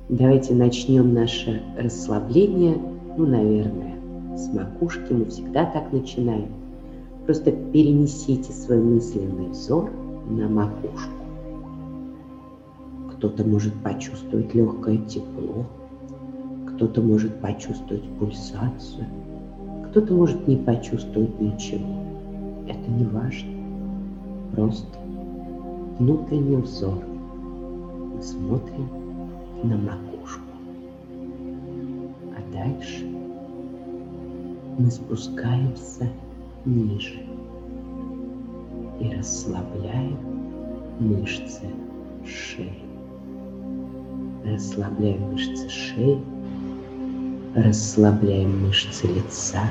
Давайте начнем наше расслабление, наверное, с макушки. Мы всегда так начинаем. Просто перенесите свой мысленный взор на макушку. Кто-то может почувствовать легкое тепло, кто-то может почувствовать пульсацию, кто-то может не почувствовать ничего. Это не важно. Просто внутренний взор. Мы смотрим на макушку. А дальше мы спускаемся ниже и расслабляем мышцы шеи. Расслабляем мышцы шеи, расслабляем мышцы лица,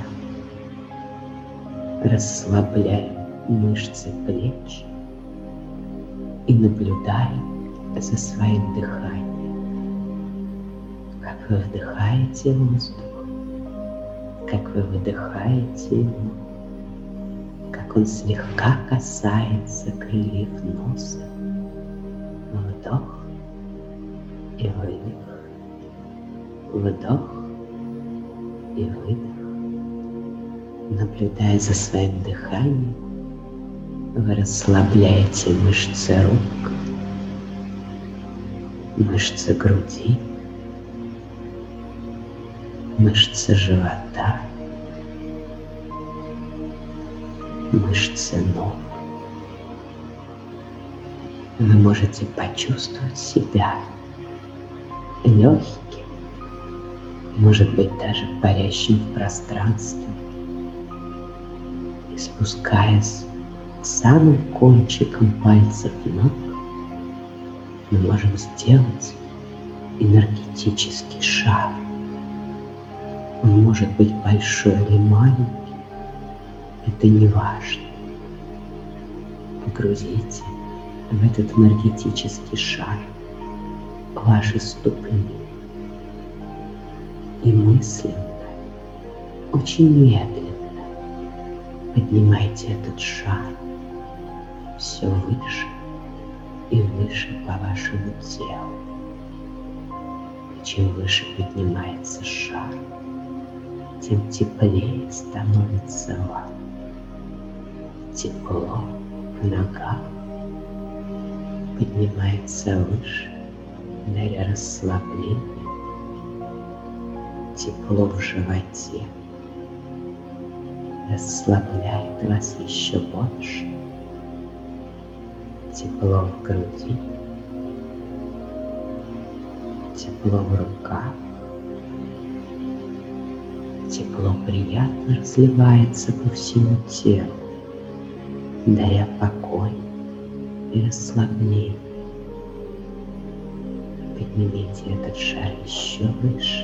расслабляем мышцы плеч и наблюдаем за своим дыханием. Как вы вдыхаете воздух, как вы выдыхаете его, как он слегка касается крыльев носа. Вдох и выдох, вдох и выдох. Наблюдая за своим дыханием, вы расслабляете мышцы рук, мышцы груди, мышцы живота, мышцы ног. Вы можете почувствовать себя легким, может быть, даже парящим в пространстве, и спускаясь к самым кончикам пальцев ног, мы можем сделать энергетический шар. Он может быть большой или маленький, это не важно. Погрузите в этот энергетический шар ваши ступни и мысленно, очень медленно поднимайте этот шар все выше и выше по вашему телу. И чем выше поднимается шар, тем теплее становится вам. Тепло в ногах поднимается выше, даря расслабление. Тепло в животе расслабляет вас еще больше. Тепло в груди, тепло в руках. Тепло приятно разливается по всему телу, даря покой и расслабление. Поднимите этот шар еще выше.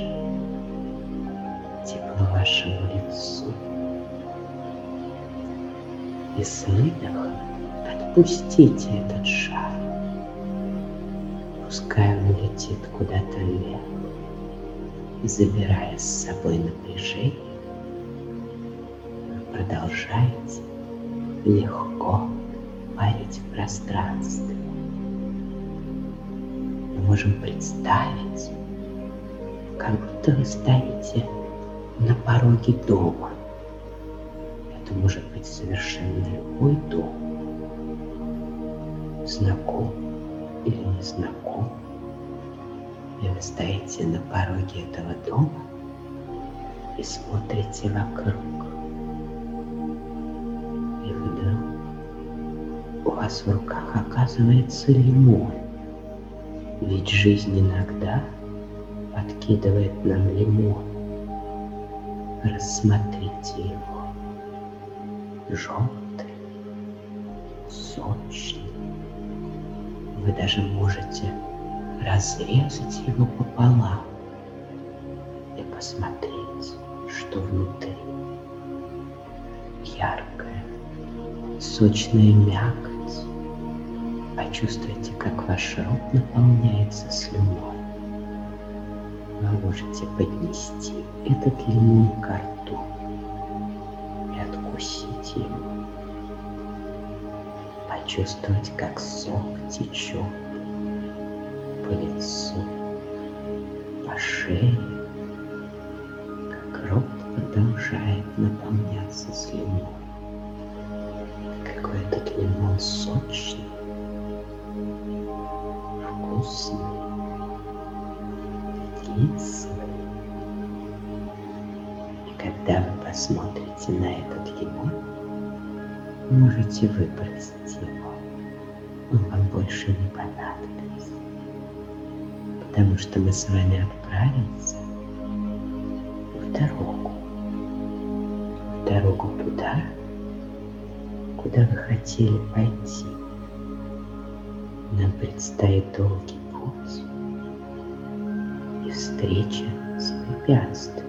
Тепло вашему лицу. И с выдохом отпустите этот шар. Пускай он летит куда-то вверх, забирая с собой напряжение. Вы продолжаете легко парить в пространстве. Мы можем представить, как будто вы стоите на пороге дома. Это может быть совершенно любой дом, знаком или незнаком. И вы стоите на пороге этого дома и смотрите вокруг. И вдруг у вас в руках оказывается лимон. Ведь жизнь иногда подкидывает нам лимон. Рассмотрите его. Желтый, сочный. Вы даже можете разрезать его пополам и посмотреть, что внутри. Яркая, сочная мякоть. Почувствуйте, как ваш рот наполняется слюной. Вы можете поднести этот лимон к рту и откусить его. Почувствовать, как сок течет по лицу, шее, как рот продолжает наполняться слюной. Какой этот лимон сочный, вкусный, кислый. И когда вы посмотрите на этот лимон, можете выбросить его. Он вам больше не понадобится. Потому что мы с вами отправимся в дорогу. В дорогу туда, куда вы хотели пойти. Нам предстоит долгий путь и встреча с препятствием.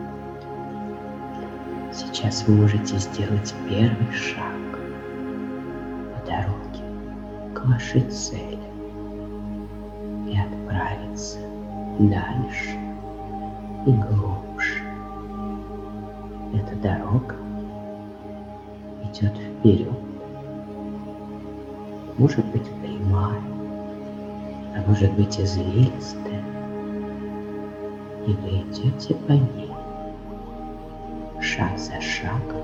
Сейчас вы можете сделать первый шаг по дороге к вашей цели и отправиться дальше и глубже. Эта дорога идет вперед. Может быть прямая, а может быть извилистая. И вы идете по ней, шаг за шагом,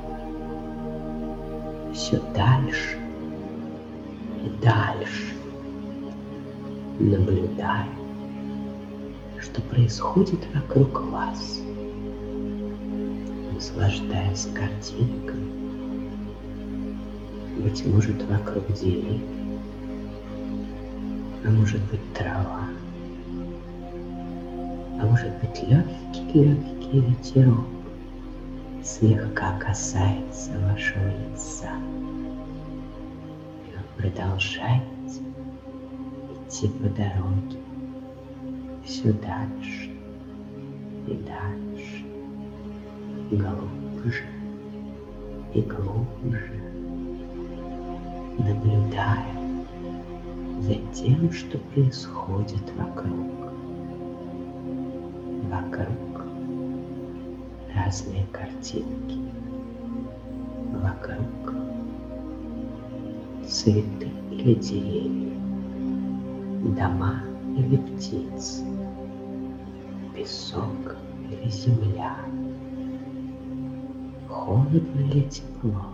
все дальше и дальше, наблюдая, что происходит вокруг вас, наслаждаясь картинками. Быть может, вокруг деревьев, а может быть трава, а может быть легкий ветерок слегка касается вашего лица. И вы продолжаете идти по дороге все дальше и дальше, глубже и глубже, наблюдая за тем, что происходит вокруг. Вокруг разные картинки. Вокруг цветы или деревья, дома или птицы, песок или земля, холодно или тепло,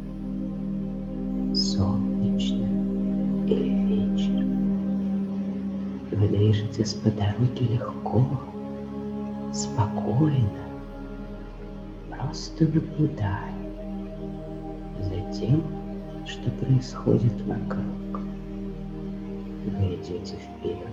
солнечно или вечер. Вы движетесь по дороге легко, спокойно, просто наблюдая за тем, что происходит вокруг. Вы идете вперед,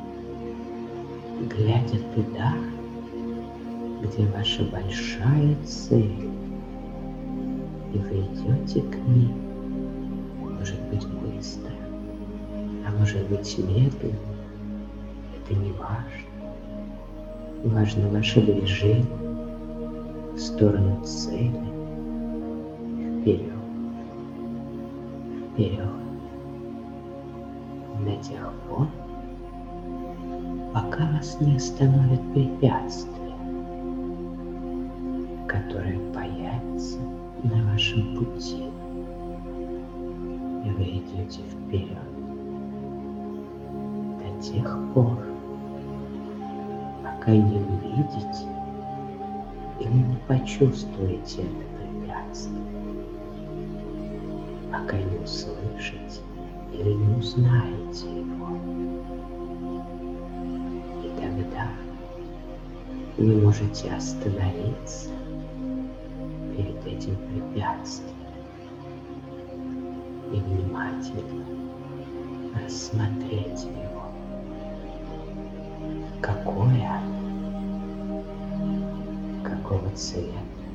глядя туда, где ваша большая цель, и вы идете к ней, может быть быстро, а может быть медленно, это не важно. Важно ваше движение в сторону цели, вперед, вперед, до тех пор, пока вас не остановит препятствие, которое появится на вашем пути, и вы идете вперед до тех пор, пока не увидите или не почувствуете это препятствие, пока не услышите или не узнаете его. И тогда вы можете остановиться перед этим препятствием и внимательно рассмотреть его. Какое оно? Какого цвета?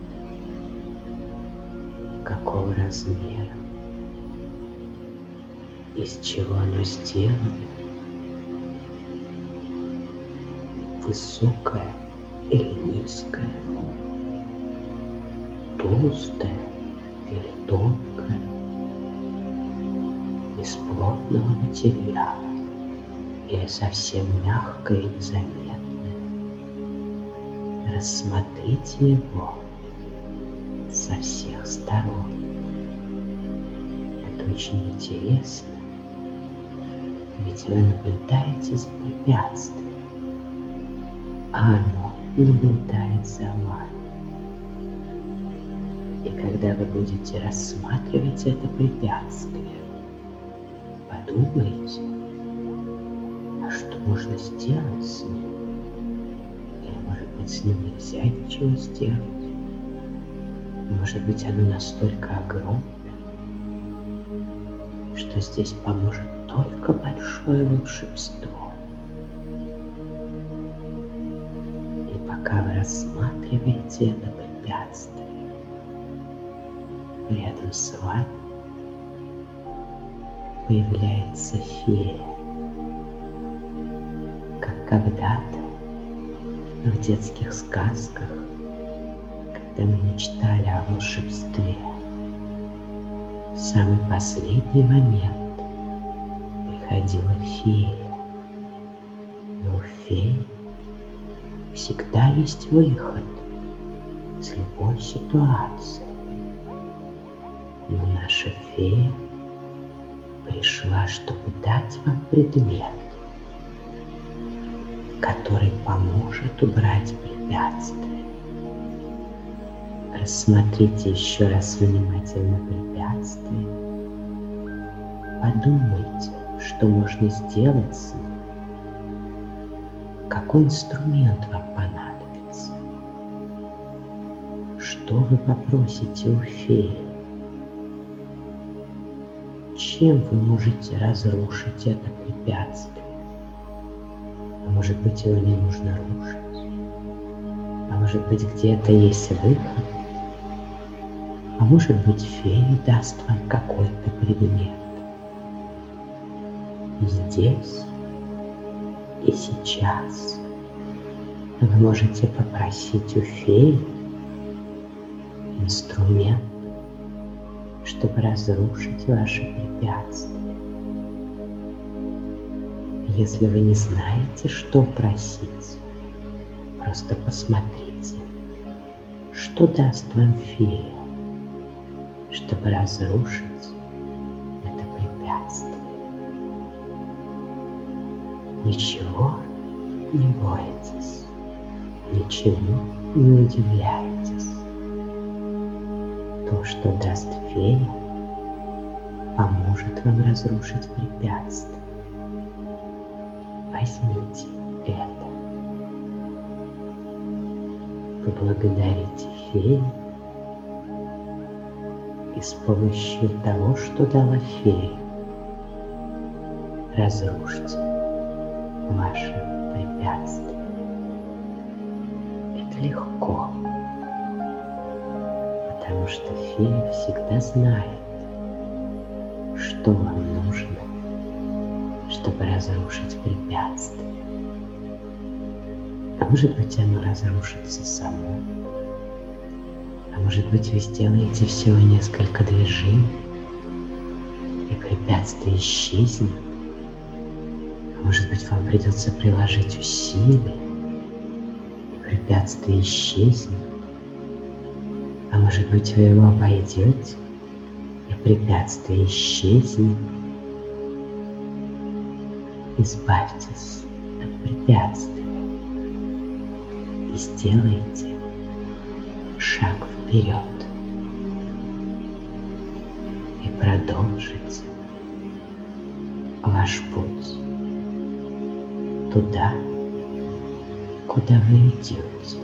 Какого размера? Из чего оно сделано? Высокое или низкое? Толстое или тонкое? Из плотного материала или совсем мягкое и незаметное? Рассмотрите его со всех сторон. Это очень интересно, ведь вы наблюдаете за препятствием, а оно наблюдает за вами. И когда вы будете рассматривать это препятствие, подумайте, а что можно сделать с ним? Или, может быть, с ним нельзя ничего сделать? Может быть, оно настолько огромное, что здесь поможет только большое волшебство. И пока вы рассматриваете это препятствие, рядом с вами появляется фея, как когда-то в детских сказках, когда мы мечтали о волшебстве. В самый последний момент приходила фея, и у феи всегда есть выход из любой ситуации. Но наша фея пришла, чтобы дать вам предмет, который поможет убрать препятствие. Рассмотрите еще раз внимательно препятствие. Подумайте, что можно сделать с ним. Какой инструмент вам понадобится? Что вы попросите у феи? Чем вы можете разрушить это препятствие? А может быть, его не нужно рушить? А может быть, где-то есть выход? А может быть, фея даст вам какой-то предмет? И здесь, и сейчас вы можете попросить у феи инструмент, чтобы разрушить ваше препятствие. Если вы не знаете, что просить, просто посмотрите, что даст вам фея, чтобы разрушить это препятствие. Ничего не бойтесь, ничему не удивляйтесь. То, что даст фея, поможет вам разрушить препятствие. Возьмите это. Вы благодарите фею, и с помощью того, что дала фея, разрушьте ваше препятствие. Это легко, потому что фея всегда знает, что вам нужно, чтобы разрушить препятствие. А может быть, оно разрушится само. А может быть, вы сделаете всего несколько движений, и препятствие исчезнет. А может быть, вам придется приложить усилия, и препятствие исчезнет. А может быть, вы его обойдете, и препятствие исчезнет. Избавьтесь от препятствий и сделайте шаг вперед и продолжите ваш путь туда, куда вы идете.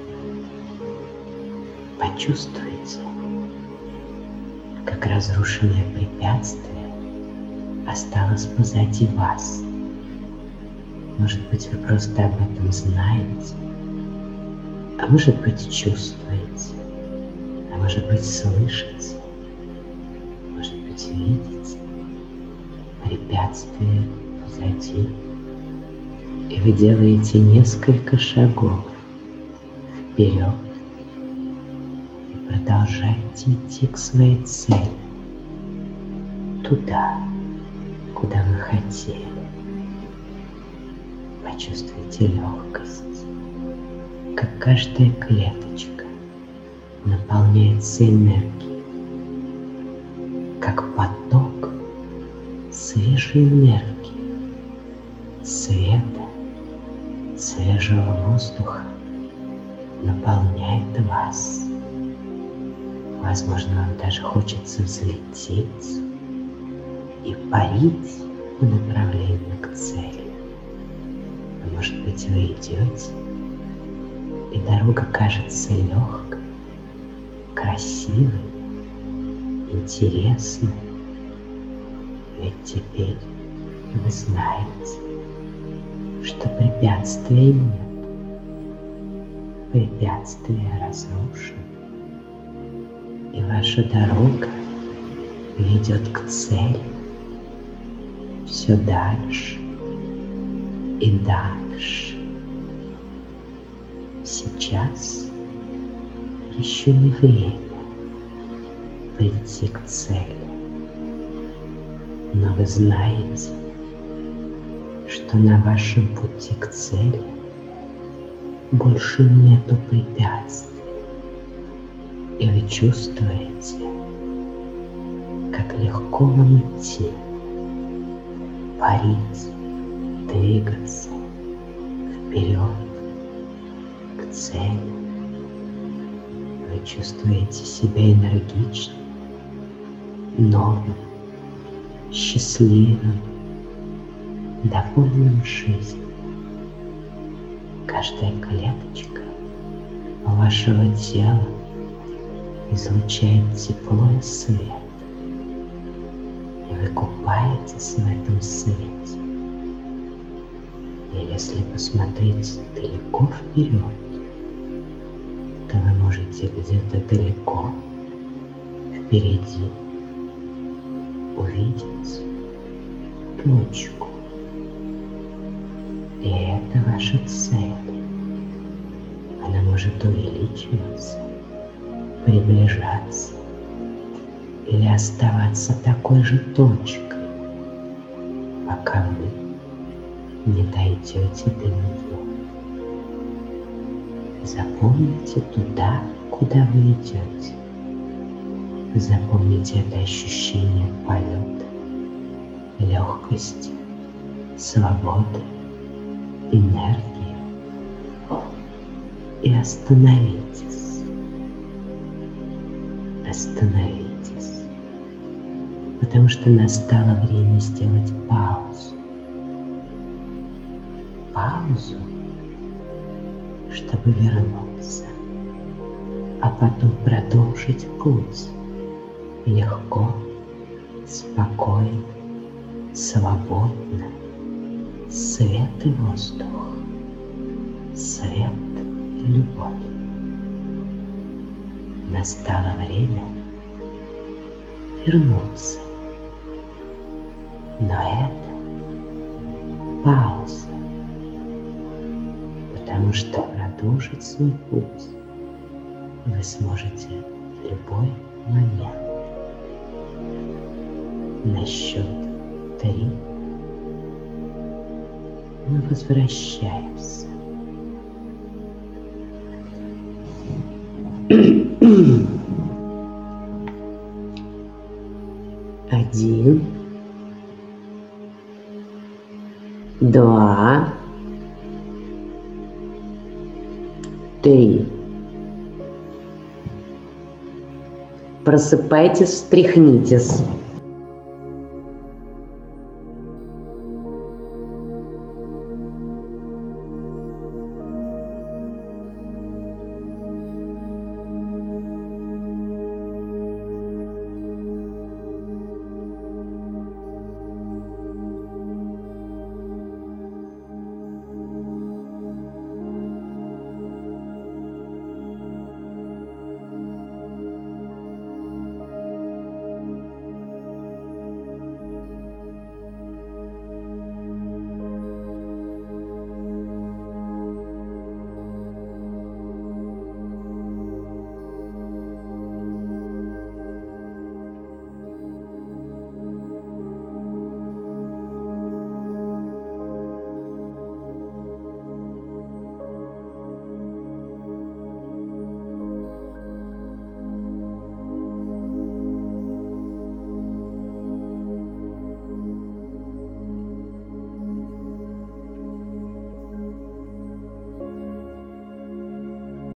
Почувствуйте, как разрушенное препятствие осталось позади вас. Может быть, вы просто об этом знаете, а может быть, чувствуете, а может быть, слышите, может быть, видите препятствие позади. И вы делаете несколько шагов вперед и продолжаете идти к своей цели, туда, куда вы хотели. Почувствуйте легкость, как каждая клеточка наполняется энергией, как поток свежей энергии, света, свежего воздуха наполняет вас. Возможно, вам даже хочется взлететь и парить по направлению к цели. А может быть, вы идете, и дорога кажется легкой, красивой, интересной. Ведь теперь вы знаете, что препятствий нет. Препятствия разрушены, и ваша дорога ведет к цели все дальше и дальше. Сейчас еще не время прийти к цели, но вы знаете, что на вашем пути к цели больше нету препятствий, и вы чувствуете, как легко вам идти, парить, двигаться вперед к цели. Вы чувствуете себя энергичным, новым, счастливым, довольным жизнью. Каждая клеточка вашего тела излучает тепло и свет, и вы купаетесь в этом свете. И если посмотреть далеко вперед, то вы можете где-то далеко впереди увидеть точку. И это ваша цель. Она может увеличиваться, приближаться или оставаться такой же точкой, пока вы не дойдете до нее. Запомните туда, куда вы идете. Запомните это ощущение полета, легкости, свободы, энергии. И остановитесь. Остановитесь. Потому что настало время сделать паузу. Паузу, чтобы вернуться, а потом продолжить путь легко, спокойно, свободно. Свет и воздух, свет и любовь. Настало время вернуться. Но это пауза, потому что продолжить свой путь вы сможете в любой момент. На счет 3 мы возвращаемся. 1, 2, 3. Просыпайтесь, встряхнитесь.